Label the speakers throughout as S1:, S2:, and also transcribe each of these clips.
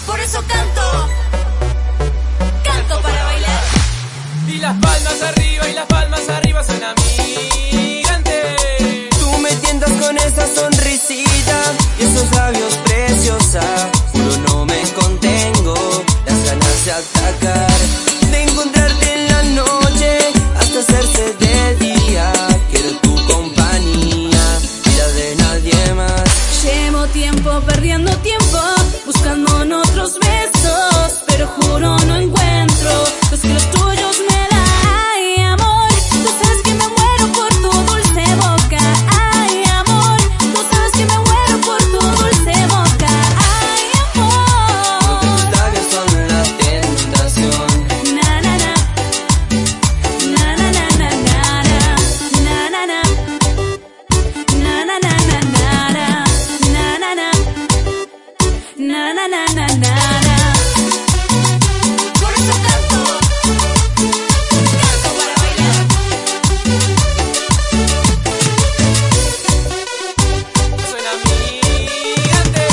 S1: Por eso canto, canto para bailar.
S2: Y las palmas arriba suena gigante.
S3: Tú me tientas con esa sonrisita y esos labios preciosa. Juro no me contengo, las ganas de atacar, de encontrarte en la noche hasta hacerse de día. Quiero tu compañía y la de nadie más.
S1: Llevo tiempo perdiendo tiempo, buscando en otros besos, pero juro no encuentro los que los tuyos me dan. Ay, amor, tú sabes que me muero por tu dulce boca. Ay, amor, tú sabes que me muero por tu dulce boca. Ay, amor,
S3: Tus labios son la tentación.
S1: na na na, na na na na na na, na na na, na na na na na, na na na na na. Por eso canto, canto para bailar.
S2: Suena gigante.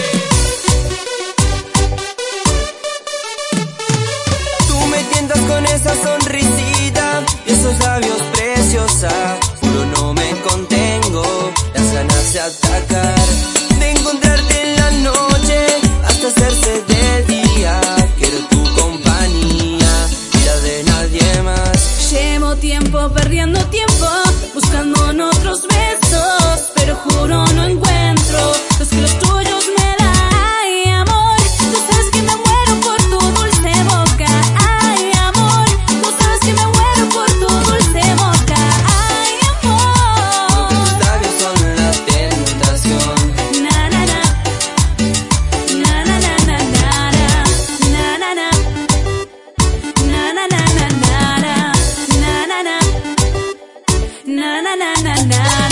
S3: Tú me tientas con esa sonrisita y esos labios preciosa. Juro no me contengo, las ganas de atacar, de encontrarte en la noche hasta hacerse de día. Quiero tu compañía y la de nadie más.
S1: Llevo tiempo perdiendo tiempo, buscando en otros besos, pero juro no encuentro los que los tuyos me dan. Ay, amor, tú sabes que me muero por tu dulce boca. Ay, amor, tú sabes que me muero por tu dulce boca. Ay, amor,
S3: Tus labios son la tentación.
S1: na na na, na na na na na, na na na, na na na na na, na na na, na na na na na.